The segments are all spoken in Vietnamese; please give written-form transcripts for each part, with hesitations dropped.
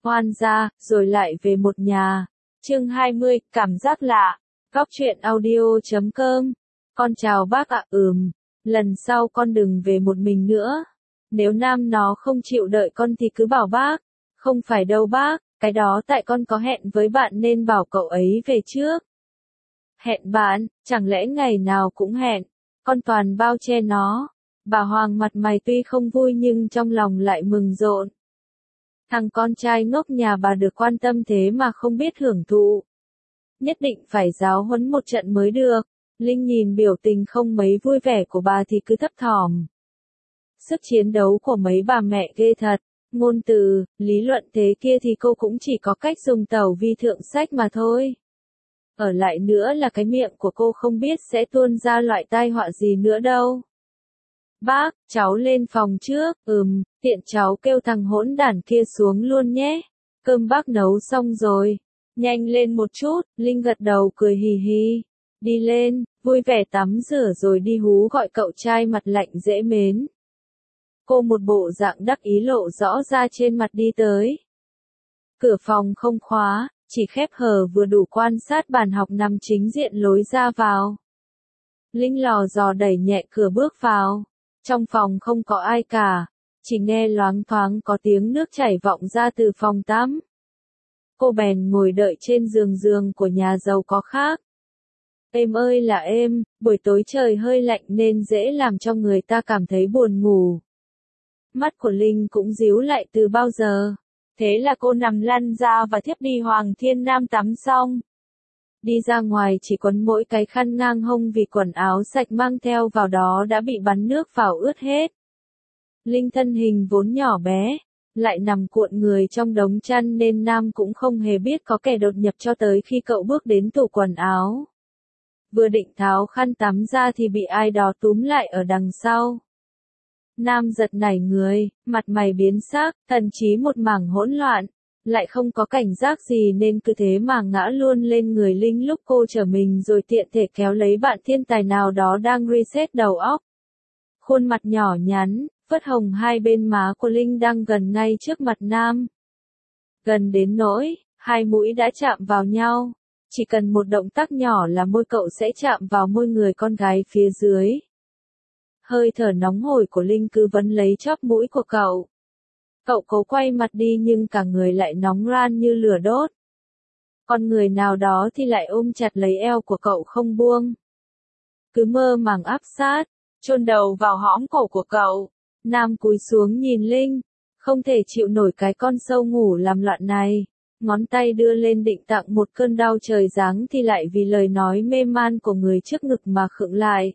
Hoan gia, rồi lại về một nhà. Chương 20, cảm giác lạ. Góc truyện audio.com. Con chào bác ạ. Lần sau con đừng về một mình nữa. Nếu Nam nó không chịu đợi con thì cứ bảo bác. Không phải đâu bác, cái đó tại con có hẹn với bạn nên bảo cậu ấy về trước. Hẹn bạn, chẳng lẽ ngày nào cũng hẹn, con toàn bao che nó. Bà Hoàng mặt mày tuy không vui nhưng trong lòng lại mừng rộn. Thằng con trai ngốc nhà bà được quan tâm thế mà không biết hưởng thụ. Nhất định phải giáo huấn một trận mới được. Linh nhìn biểu tình không mấy vui vẻ của bà thì cứ thấp thỏm. Sức chiến đấu của mấy bà mẹ ghê thật. Ngôn từ, lý luận thế kia thì cô cũng chỉ có cách dùng tẩu vi thượng sách mà thôi. Ở lại nữa là cái miệng của cô không biết sẽ tuôn ra loại tai họa gì nữa đâu. Bác, cháu lên phòng trước, tiện cháu kêu thằng hỗn đản kia xuống luôn nhé. Cơm bác nấu xong rồi. Nhanh lên một chút, Linh gật đầu cười hì hì. Đi lên, vui vẻ tắm rửa rồi đi hú gọi cậu trai mặt lạnh dễ mến. Cô một bộ dạng đắc ý lộ rõ ra trên mặt đi tới. Cửa phòng không khóa, chỉ khép hờ vừa đủ quan sát bàn học nằm chính diện lối ra vào. Linh lò dò đẩy nhẹ cửa bước vào. Trong phòng không có ai cả, chỉ nghe loáng thoáng có tiếng nước chảy vọng ra từ phòng tắm. Cô bèn ngồi đợi trên giường của nhà giàu có khác. Êm ơi là êm, buổi tối trời hơi lạnh nên dễ làm cho người ta cảm thấy buồn ngủ. Mắt của Linh cũng díu lại từ bao giờ. Thế là cô nằm lăn ra và thiếp đi. Hoàng Thiên Nam tắm xong. Đi ra ngoài chỉ quấn mỗi cái khăn ngang hông vì quần áo sạch mang theo vào đó đã bị bắn nước vào ướt hết. Linh thân hình vốn nhỏ bé, lại nằm cuộn người trong đống chăn nên Nam cũng không hề biết có kẻ đột nhập cho tới khi cậu bước đến tủ quần áo. Vừa định tháo khăn tắm ra thì bị ai đó túm lại ở đằng sau. Nam giật nảy người, mặt mày biến sắc, thần trí một mảng hỗn loạn, lại không có cảnh giác gì nên cứ thế mà ngã luôn lên người Linh lúc cô trở mình rồi tiện thể kéo lấy bạn thiên tài nào đó đang reset đầu óc. Khuôn mặt nhỏ nhắn, phớt hồng hai bên má của Linh đang gần ngay trước mặt Nam. Gần đến nỗi, hai mũi đã chạm vào nhau. Chỉ cần một động tác nhỏ là môi cậu sẽ chạm vào môi người con gái phía dưới. Hơi thở nóng hổi của Linh cứ vấn lấy chóp mũi của cậu. Cậu cố quay mặt đi nhưng cả người lại nóng ran như lửa đốt. Con người nào đó thì lại ôm chặt lấy eo của cậu không buông. Cứ mơ màng áp sát, chôn đầu vào hõm cổ của cậu. Nam cúi xuống nhìn Linh, không thể chịu nổi cái con sâu ngủ làm loạn này. Ngón tay đưa lên định tặng một cơn đau trời giáng thì lại vì lời nói mê man của người trước ngực mà khựng lại.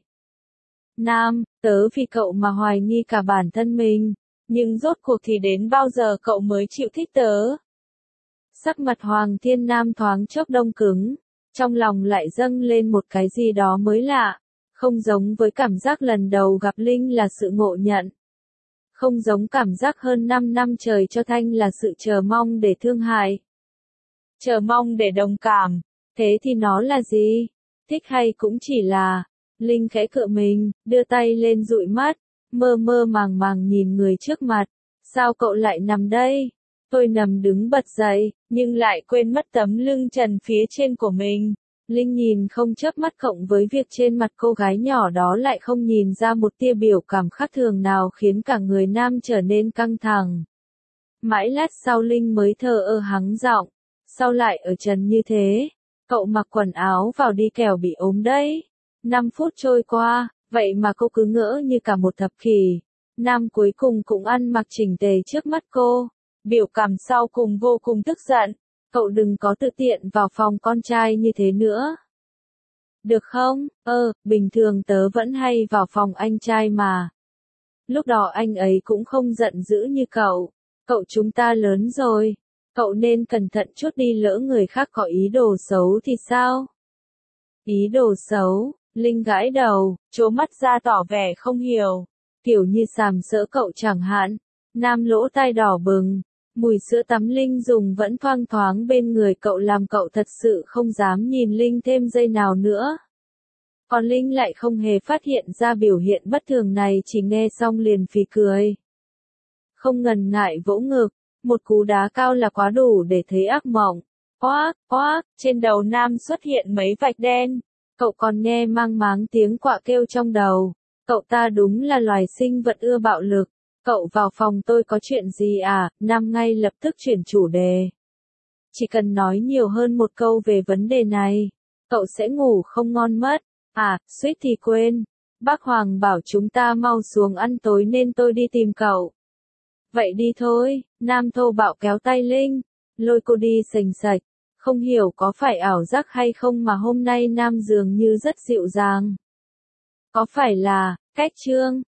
Nam, tớ vì cậu mà hoài nghi cả bản thân mình, nhưng rốt cuộc thì đến bao giờ cậu mới chịu thích tớ? Sắc mặt Hoàng Thiên Nam thoáng chốc đông cứng, trong lòng lại dâng lên một cái gì đó mới lạ, không giống với cảm giác lần đầu gặp Linh là sự ngộ nhận. Không giống cảm giác hơn 5 năm trời cho Thanh là sự chờ mong để thương hại. Chờ mong để đồng cảm, thế thì nó là gì? Thích hay cũng chỉ là... Linh khẽ cựa mình, đưa tay lên dụi mắt, mơ mơ màng màng nhìn người trước mặt. Sao cậu lại nằm đây? Tôi nằm đứng bật dậy, nhưng lại quên mất tấm lưng trần phía trên của mình. Linh nhìn không chớp mắt cộng với việc trên mặt cô gái nhỏ đó lại không nhìn ra một tia biểu cảm khác thường nào khiến cả người Nam trở nên căng thẳng. Mãi lát sau Linh mới thờ ơ hắng giọng, sao lại ở trần như thế? Cậu mặc quần áo vào đi kẻo bị ốm đấy. 5 phút trôi qua, vậy mà cô cứ ngỡ như cả một thập kỷ. Nam cuối cùng cũng ăn mặc chỉnh tề trước mắt cô. Biểu cảm sau cùng vô cùng tức giận. Cậu đừng có tự tiện vào phòng con trai như thế nữa. Được không? Bình thường tớ vẫn hay vào phòng anh trai mà. Lúc đó anh ấy cũng không giận dữ như cậu. Cậu chúng ta lớn rồi. Cậu nên cẩn thận chút đi, lỡ người khác có ý đồ xấu thì sao? Ý đồ xấu? Linh gãi đầu, trố mắt ra tỏ vẻ không hiểu. Kiểu như sàm sỡ cậu chẳng hạn. Nam lỗ tai đỏ bừng. Mùi sữa tắm Linh dùng vẫn thoang thoáng bên người cậu làm cậu thật sự không dám nhìn Linh thêm giây nào nữa. Còn Linh lại không hề phát hiện ra biểu hiện bất thường này, chỉ nghe xong liền phì cười. Không ngần ngại vỗ ngực, Một cú đá cao là quá đủ để thấy ác mộng. Oác, oác, trên đầu Nam xuất hiện mấy vạch đen. Cậu còn nghe mang máng tiếng quạ kêu trong đầu. Cậu ta đúng là loài sinh vật ưa bạo lực. Cậu vào phòng tôi có chuyện gì à? Nam ngay lập tức chuyển chủ đề. Chỉ cần nói nhiều hơn một câu về vấn đề này, cậu sẽ ngủ không ngon mất. À, suýt thì quên. Bác Hoàng bảo chúng ta mau xuống ăn tối nên tôi đi tìm cậu. Vậy đi thôi, Nam thô bạo kéo tay Linh, lôi cô đi sành sạch. Không hiểu có phải ảo giác hay không mà hôm nay Nam dường như rất dịu dàng. Có phải là, cách chương